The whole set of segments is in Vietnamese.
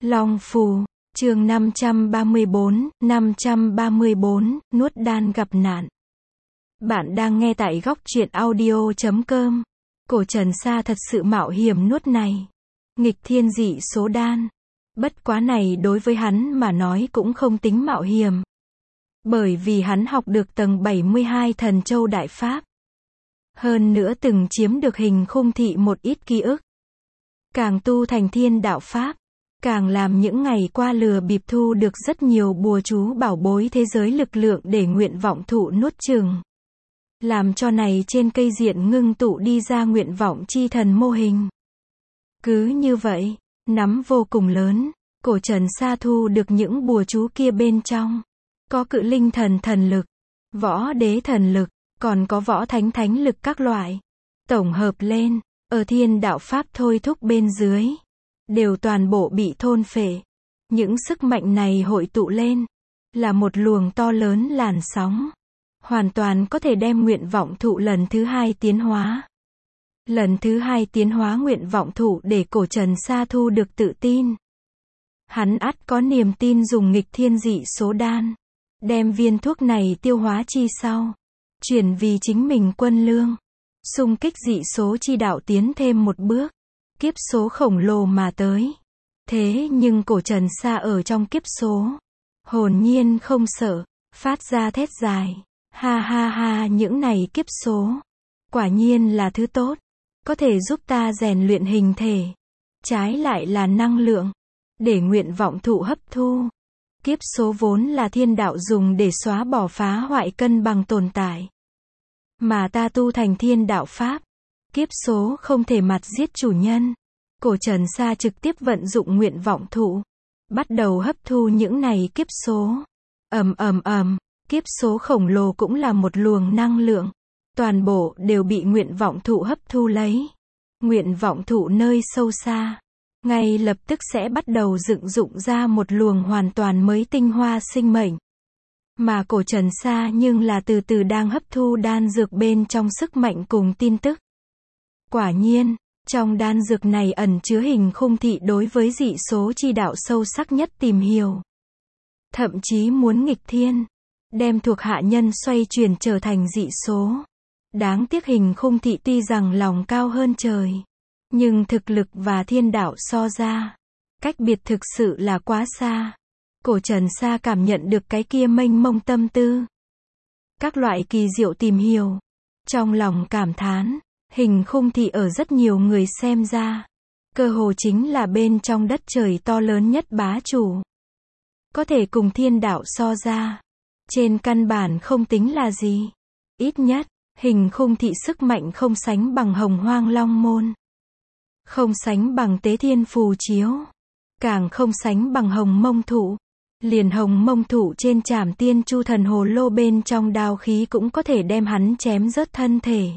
Long Phù, chương 534, nuốt đan gặp nạn. Bạn đang nghe tại góc truyện audio.com. Cổ Trần Sa thật sự mạo hiểm nuốt này. Nghịch thiên dị số đan. Bất quá này đối với hắn mà nói cũng không tính mạo hiểm. Bởi vì hắn học được tầng 72 Thần Châu Đại Pháp. Hơn nữa từng chiếm được hình khung thị một ít ký ức. Càng tu thành thiên đạo Pháp. Càng làm những ngày qua lừa bịp thu được rất nhiều bùa chú bảo bối thế giới lực lượng để nguyện vọng thụ nuốt chừng. Làm cho này trên cây diện ngưng tụ đi ra nguyện vọng chi thần mô hình. Cứ như vậy, nắm vô cùng lớn, Cổ Trần Sa thu được những bùa chú kia bên trong. Có cự linh thần lực, võ đế thần lực, còn có võ thánh lực các loại. Tổng hợp lên, ở thiên đạo Pháp thôi thúc bên dưới. Đều toàn bộ bị thôn phệ. Những sức mạnh này hội tụ lên. Là một luồng to lớn làn sóng. Hoàn toàn có thể đem nguyện vọng thụ lần thứ hai tiến hóa. Lần thứ hai tiến hóa nguyện vọng thụ để Cổ Trần Sa thu được tự tin. Hắn ắt có niềm tin dùng nghịch thiên dị số đan. Đem viên thuốc này tiêu hóa chi sau. Chuyển vì chính mình quân lương. Xung kích dị số chi đạo tiến thêm một bước. Kiếp số khổng lồ mà tới. Thế nhưng Cổ Trần Sa ở trong kiếp số. Hồn nhiên không sợ. Phát ra thét dài. Ha ha ha, những này kiếp số. Quả nhiên là thứ tốt. Có thể giúp ta rèn luyện hình thể. Trái lại là năng lượng. Để nguyện vọng thụ hấp thu. Kiếp số vốn là thiên đạo dùng để xóa bỏ phá hoại cân bằng tồn tại. Mà ta tu thành thiên đạo Pháp. Kiếp số không thể mặt giết chủ nhân. Cổ Trần Sa trực tiếp vận dụng nguyện vọng thụ. Bắt đầu hấp thu những này kiếp số. Kiếp số khổng lồ cũng là một luồng năng lượng. Toàn bộ đều bị nguyện vọng thụ hấp thu lấy. Nguyện vọng thụ nơi sâu xa. Ngay lập tức sẽ bắt đầu dựng dụng ra một luồng hoàn toàn mới tinh hoa sinh mệnh. Mà Cổ Trần Sa nhưng là từ từ đang hấp thu đan dược bên trong sức mạnh cùng tin tức. Quả nhiên, trong đan dược này ẩn chứa hình khung thị đối với dị số chi đạo sâu sắc nhất tìm hiểu. Thậm chí muốn nghịch thiên, đem thuộc hạ nhân xoay chuyển trở thành dị số. Đáng tiếc hình khung thị tuy rằng lòng cao hơn trời, nhưng thực lực và thiên đạo so ra, cách biệt thực sự là quá xa. Cổ Trần Sa cảm nhận được cái kia mênh mông tâm tư. Các loại kỳ diệu tìm hiểu. Trong lòng cảm thán. Hình khung thị ở rất nhiều người xem ra. Cơ hồ chính là bên trong đất trời to lớn nhất bá chủ. Có thể cùng thiên đạo so ra. Trên căn bản không tính là gì. Ít nhất, hình khung thị sức mạnh không sánh bằng Hồng Hoang Long Môn. Không sánh bằng Tế Thiên Phù Chiếu. Càng không sánh bằng Hồng Mông Thụ. Liền Hồng Mông Thụ trên trảm Tiên Chu Thần Hồ Lô bên trong đao khí cũng có thể đem hắn chém rớt thân thể.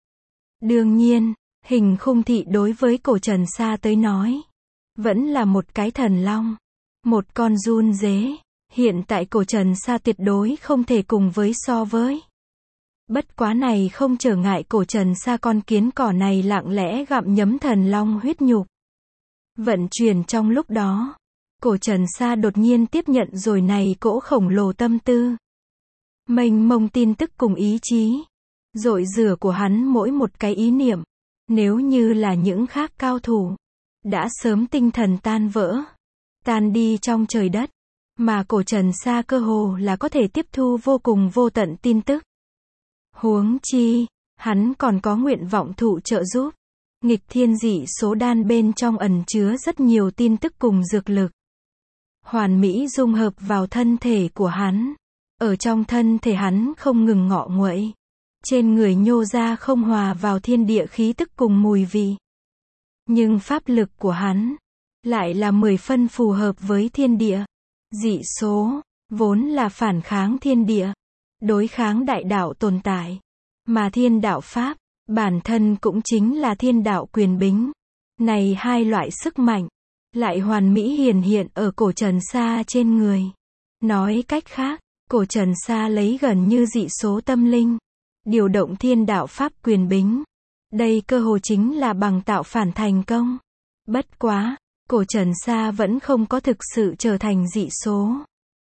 Đương nhiên, hình khung thị đối với Cổ Trần Sa tới nói, vẫn là một cái thần long, một con giun dế. Hiện tại Cổ Trần Sa tuyệt đối không thể cùng với so với. Bất quá này không trở ngại Cổ Trần Sa con kiến cỏ này lặng lẽ gặm nhấm thần long huyết nhục. Vận chuyển trong lúc đó, Cổ Trần Sa đột nhiên tiếp nhận rồi này cỗ khổng lồ tâm tư. Mênh mông tin tức cùng ý chí. Dội rửa của hắn mỗi một cái ý niệm. Nếu như là những khác cao thủ, đã sớm tinh thần tan vỡ. Tan đi trong trời đất. Mà Cổ Trần Sa cơ hồ là có thể tiếp thu vô cùng vô tận tin tức. Huống chi, hắn còn có nguyện vọng thụ trợ giúp. Nghịch thiên dị số đan bên trong ẩn chứa rất nhiều tin tức cùng dược lực. Hoàn mỹ dung hợp vào thân thể của hắn. Ở trong thân thể hắn không ngừng ngọ nguậy. Trên người nhô ra không hòa vào thiên địa khí tức cùng mùi vị. Nhưng pháp lực của hắn lại là 10 phân phù hợp với thiên địa. Dị số vốn là phản kháng thiên địa, đối kháng đại đạo tồn tại. Mà thiên đạo Pháp bản thân cũng chính là thiên đạo quyền bính. Này hai loại sức mạnh lại hoàn mỹ hiển hiện ở Cổ Trần Sa trên người. Nói cách khác, Cổ Trần Sa lấy gần như dị số tâm linh. Điều động thiên đạo Pháp quyền bính. Đây cơ hồ chính là bằng tạo phản thành công. Bất quá, Cổ Trần Sa vẫn không có thực sự trở thành dị số.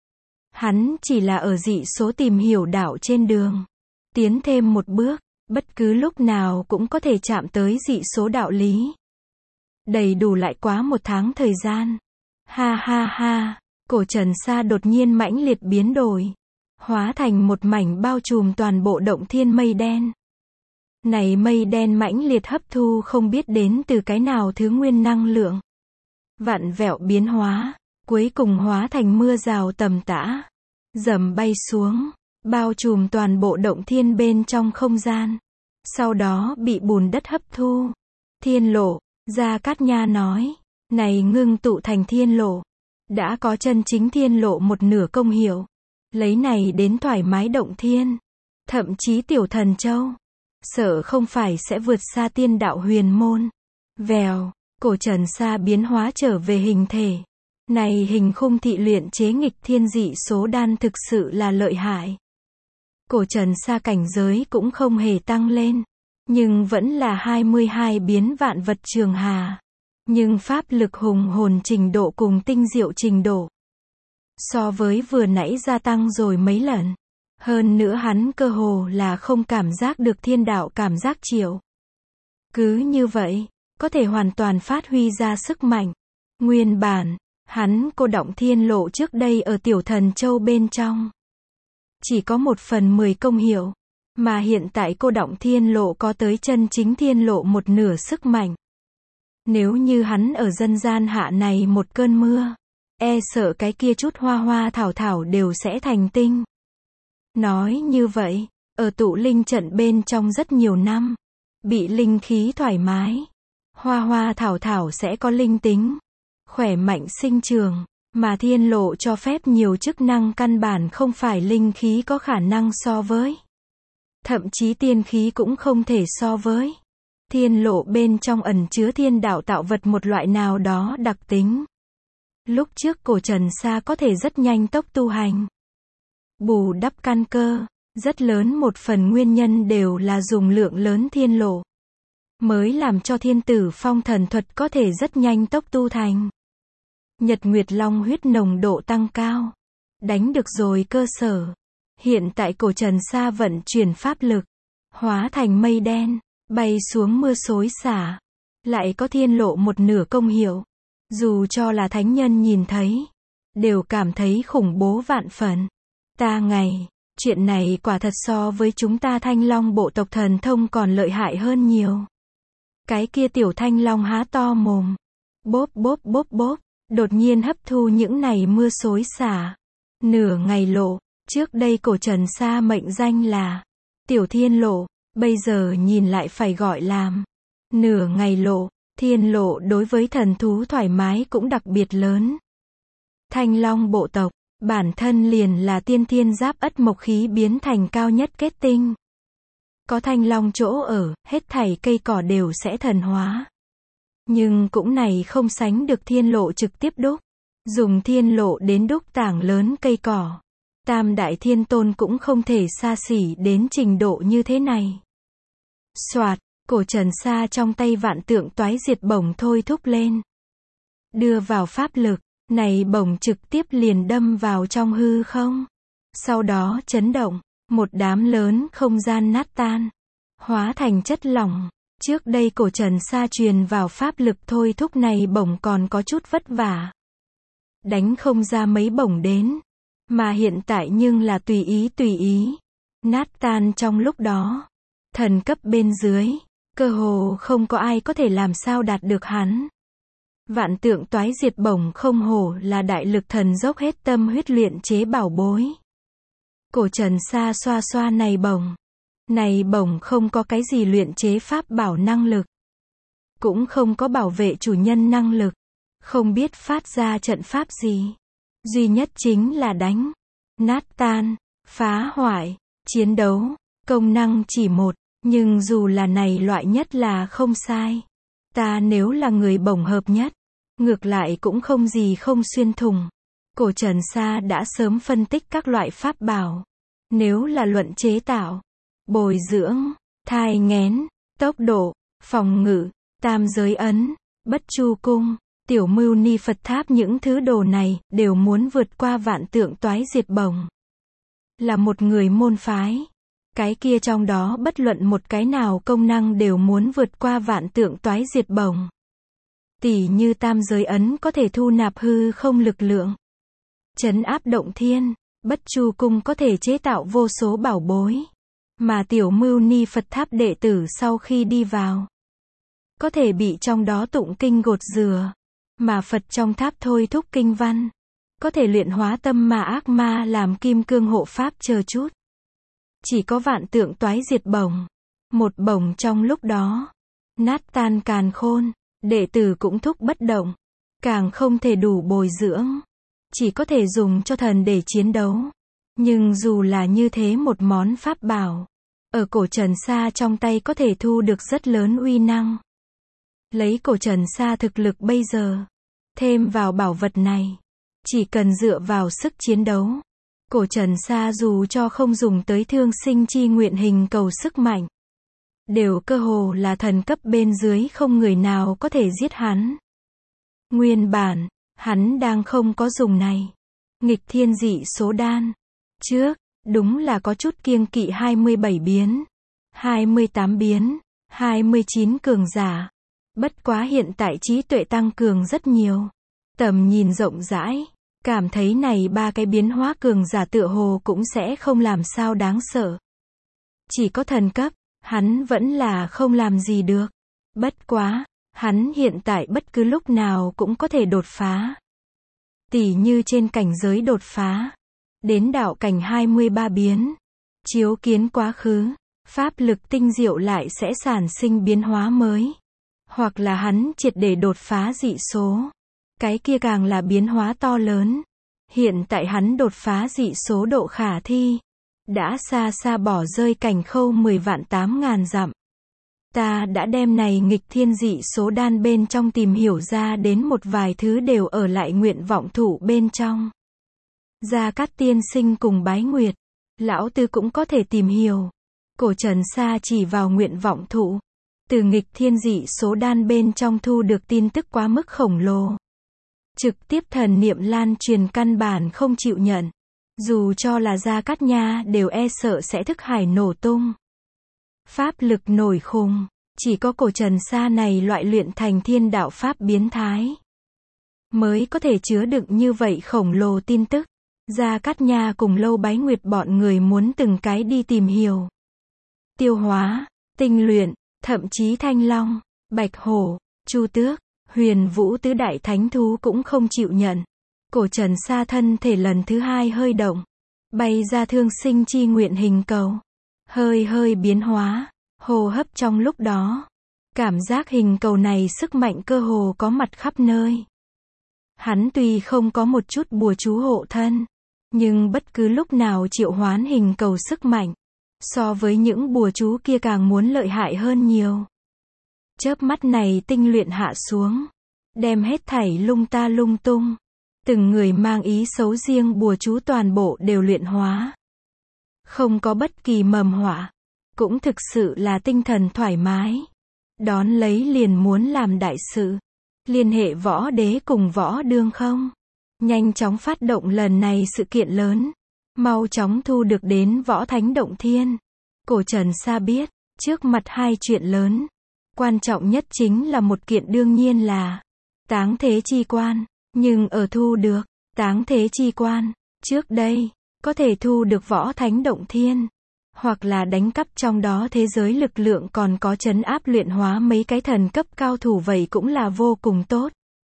Hắn chỉ là ở dị số tìm hiểu đạo trên đường. Tiến thêm một bước, bất cứ lúc nào cũng có thể chạm tới dị số đạo lý. Đầy đủ lại quá 1 tháng thời gian. Ha ha ha, Cổ Trần Sa đột nhiên mãnh liệt biến đổi. Hóa thành một mảnh bao trùm toàn bộ động thiên mây đen. Này mây đen mãnh liệt hấp thu không biết đến từ cái nào thứ nguyên năng lượng. Vặn vẹo biến hóa, cuối cùng hóa thành mưa rào tầm tã. Dầm bay xuống, bao trùm toàn bộ động thiên bên trong không gian. Sau đó bị bùn đất hấp thu. Thiên lộ, Gia Cát Nha nói, này ngưng tụ thành thiên lộ. Đã có chân chính thiên lộ một nửa công hiệu. Lấy này đến thoải mái động thiên. Thậm chí tiểu thần châu. Sợ không phải sẽ vượt xa tiên đạo huyền môn. Vèo, Cổ Trần Sa biến hóa trở về hình thể. Này hình khung thị luyện chế nghịch thiên dị số đan thực sự là lợi hại. Cổ Trần Sa cảnh giới cũng không hề tăng lên. Nhưng vẫn là 22 biến vạn vật trường hà. Nhưng pháp lực hùng hồn trình độ cùng tinh diệu trình độ. So với vừa nãy gia tăng rồi mấy lần. Hơn nữa hắn cơ hồ là không cảm giác được thiên đạo cảm giác triệu. Cứ như vậy, có thể hoàn toàn phát huy ra sức mạnh. Nguyên bản, hắn cô động thiên lộ trước đây ở tiểu thần châu bên trong. Chỉ có 1/10 công hiệu. Mà hiện tại cô động thiên lộ có tới chân chính thiên lộ một nửa sức mạnh. Nếu như hắn ở dân gian hạ này một cơn mưa, e sợ cái kia chút hoa hoa thảo thảo đều sẽ thành tinh. Nói như vậy, ở tụ linh trận bên trong rất nhiều năm, bị linh khí thoải mái, hoa hoa thảo thảo sẽ có linh tính, khỏe mạnh sinh trường, mà thiên lộ cho phép nhiều chức năng căn bản không phải linh khí có khả năng so với. Thậm chí tiên khí cũng không thể so với. Thiên lộ bên trong ẩn chứa thiên đạo tạo vật một loại nào đó đặc tính. Lúc trước Cổ Trần Sa có thể rất nhanh tốc tu hành. Bù đắp căn cơ, rất lớn một phần nguyên nhân đều là dùng lượng lớn thiên lộ. Mới làm cho thiên tử phong thần thuật có thể rất nhanh tốc tu thành. Nhật Nguyệt Long huyết nồng độ tăng cao. Đánh được rồi cơ sở. Hiện tại Cổ Trần Sa vận chuyển pháp lực. Hóa thành mây đen. Bay xuống mưa xối xả. Lại có thiên lộ một nửa công hiệu. Dù cho là thánh nhân nhìn thấy. Đều cảm thấy khủng bố vạn phần. Ta ngày. Chuyện này quả thật so với chúng ta Thanh Long bộ tộc thần thông còn lợi hại hơn nhiều. Cái kia tiểu Thanh Long há to mồm. Bốp bốp bốp bốp. Đột nhiên hấp thu những này mưa xối xả. Nửa ngày lộ. Trước đây Cổ Trần Sa mệnh danh là Tiểu Thiên Lộ. Bây giờ nhìn lại phải gọi làm nửa ngày lộ. Thiên lộ đối với thần thú thoải mái cũng đặc biệt lớn. Thanh Long bộ tộc. Bản thân liền là tiên thiên giáp ất mộc khí biến thành cao nhất kết tinh. Có Thanh Long chỗ ở, hết thảy cây cỏ đều sẽ thần hóa. Nhưng cũng này không sánh được thiên lộ trực tiếp đúc. Dùng thiên lộ đến đúc tảng lớn cây cỏ. Tam đại thiên tôn cũng không thể xa xỉ đến trình độ như thế này. Soạt, Cổ Trần Sa trong tay vạn tượng toái diệt bổng thôi thúc lên. Đưa vào pháp lực, này bổng trực tiếp liền đâm vào trong hư không. Sau đó chấn động, một đám lớn không gian nát tan. Hóa thành chất lỏng. Trước đây Cổ Trần Sa truyền vào pháp lực thôi thúc này bổng còn có chút vất vả. Đánh không ra mấy bổng đến. Mà hiện tại nhưng là tùy ý. Nát tan trong lúc đó. Thần cấp bên dưới. Cơ hồ không có ai có thể làm sao đạt được hắn. Vạn tượng toái diệt bổng không hổ là đại lực thần dốc hết tâm huyết luyện chế bảo bối. Cổ Trần Sa xoa xoa này bổng. Này bổng không có cái gì luyện chế pháp bảo năng lực. Cũng không có bảo vệ chủ nhân năng lực. Không biết phát ra trận pháp gì. Duy nhất chính là đánh, nát tan, phá hoại, chiến đấu. Công năng chỉ một. Nhưng dù là này loại nhất là không sai. Ta nếu là người bổng hợp nhất. Ngược lại cũng không gì không xuyên thủng. Cổ Trần Sa đã sớm phân tích các loại pháp bảo. Nếu là luận chế tạo, bồi dưỡng, thai nghén, tốc độ, phòng ngự, tam giới ấn, bất chu cung, Tiểu Mưu Ni Phật Tháp những thứ đồ này, đều muốn vượt qua vạn tượng toái diệt bổng. Là một người môn phái. Cái kia trong đó bất luận một cái nào công năng đều muốn vượt qua vạn tượng toái diệt bổng. Tỉ như tam giới ấn có thể thu nạp hư không lực lượng. Trấn áp động thiên, Bất Chu Cung có thể chế tạo vô số bảo bối. Mà Tiểu Mưu Ni Phật Tháp đệ tử sau khi đi vào, có thể bị trong đó tụng kinh gột rửa. Mà Phật trong tháp thôi thúc kinh văn, có thể luyện hóa tâm ma ác ma làm kim cương hộ pháp chờ chút. Chỉ có vạn tượng toái diệt bổng. Một bổng trong lúc đó, nát tan càn khôn, đệ tử cũng thúc bất động. Càng không thể đủ bồi dưỡng. Chỉ có thể dùng cho thần để chiến đấu. Nhưng dù là như thế một món pháp bảo, ở cổ Trần Sa trong tay có thể thu được rất lớn uy năng. Lấy cổ Trần Sa thực lực bây giờ, thêm vào bảo vật này, chỉ cần dựa vào sức chiến đấu, cổ Trần Sa dù cho không dùng tới thương sinh chi nguyện hình cầu sức mạnh, đều cơ hồ là thần cấp bên dưới không người nào có thể giết hắn. Nguyên bản, hắn đang không có dùng này. Nghịch thiên dị số đan. Trước, đúng là có chút kiêng kỵ 27 biến, 28 biến, 29 cường giả. Bất quá hiện tại trí tuệ tăng cường rất nhiều. Tầm nhìn rộng rãi. Cảm thấy này ba cái biến hóa cường giả tựa hồ cũng sẽ không làm sao đáng sợ. Chỉ có thần cấp, hắn vẫn là không làm gì được. Bất quá, hắn hiện tại bất cứ lúc nào cũng có thể đột phá. Tỉ như trên cảnh giới đột phá, đến đạo cảnh 23 biến, chiếu kiến quá khứ, pháp lực tinh diệu lại sẽ sản sinh biến hóa mới. Hoặc là hắn triệt để đột phá dị số. Cái kia càng là biến hóa to lớn. Hiện tại hắn đột phá dị số độ khả thi, đã xa xa bỏ rơi cảnh khâu 10 vạn 8.000 dặm. Ta đã đem này nghịch thiên dị số đan bên trong tìm hiểu ra đến một vài thứ đều ở lại nguyện vọng thụ bên trong. Gia Cát tiên sinh cùng Bái Nguyệt, lão tư cũng có thể tìm hiểu. Cổ Trần Sa chỉ vào nguyện vọng thụ, từ nghịch thiên dị số đan bên trong thu được tin tức quá mức khổng lồ. Trực tiếp thần niệm lan truyền căn bản không chịu nhận. Dù cho là Gia Cát Nha đều e sợ sẽ thức hải nổ tung. Pháp lực nổi khùng, chỉ có cổ Trần Sa này loại luyện thành thiên đạo pháp biến thái, mới có thể chứa đựng như vậy khổng lồ tin tức. Gia Cát Nha cùng Lâu Bái Nguyệt bọn người muốn từng cái đi tìm hiểu, tiêu hóa, tinh luyện, thậm chí Thanh Long, Bạch Hổ, Chu Tước, Huyền Vũ tứ đại thánh thú cũng không chịu nhận. Cổ Trần Sa thân thể lần thứ hai hơi động, bay ra thương sinh chi nguyện hình cầu, hơi biến hóa, hô hấp trong lúc đó, cảm giác hình cầu này sức mạnh cơ hồ có mặt khắp nơi. Hắn tuy không có một chút bùa chú hộ thân, nhưng bất cứ lúc nào triệu hoán hình cầu sức mạnh, so với những bùa chú kia càng muốn lợi hại hơn nhiều. Chớp mắt này tinh luyện hạ xuống, đem hết thảy lung ta lung tung, từng người mang ý xấu riêng bùa chú toàn bộ đều luyện hóa. Không có bất kỳ mầm họa, cũng thực sự là tinh thần thoải mái. Đón lấy liền muốn làm đại sự, liên hệ võ đế cùng võ đương không. Nhanh chóng phát động lần này sự kiện lớn, mau chóng thu được đến võ thánh động thiên. Cổ Trần Sa biết, trước mặt hai chuyện lớn, quan trọng nhất chính là một kiện đương nhiên là táng thế chi quan. Nhưng ở thu được táng thế chi quan trước đây, có thể thu được võ thánh động thiên, hoặc là đánh cắp trong đó thế giới lực lượng, còn có trấn áp luyện hóa mấy cái thần cấp cao thủ, vậy cũng là vô cùng tốt.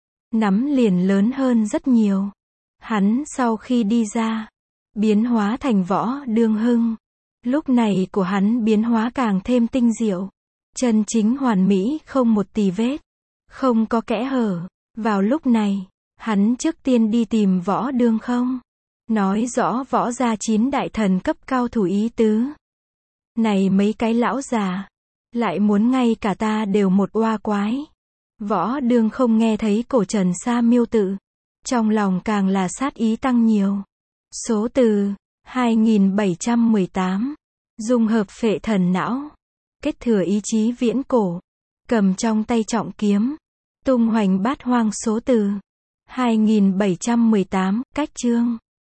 Nắm liền lớn hơn rất nhiều. Hắn sau khi đi ra, biến hóa thành võ đương hưng. Lúc này của hắn biến hóa càng thêm tinh diệu, chân chính hoàn mỹ, không một tì vết, không có kẽ hở. Vào lúc này, hắn trước tiên đi tìm võ đương không, nói rõ võ gia 9 đại thần cấp cao thủ ý tứ. Này mấy cái lão già, lại muốn ngay cả ta đều một oa quái. Võ đương không nghe thấy cổ Trần Sa miêu tự, trong lòng càng là sát ý tăng nhiều. Số từ 2718, dung hợp phệ thần não, kết thừa ý chí viễn cổ, cầm trong tay trọng kiếm, Tung hoành bát hoang số từ. 2718, cách chương.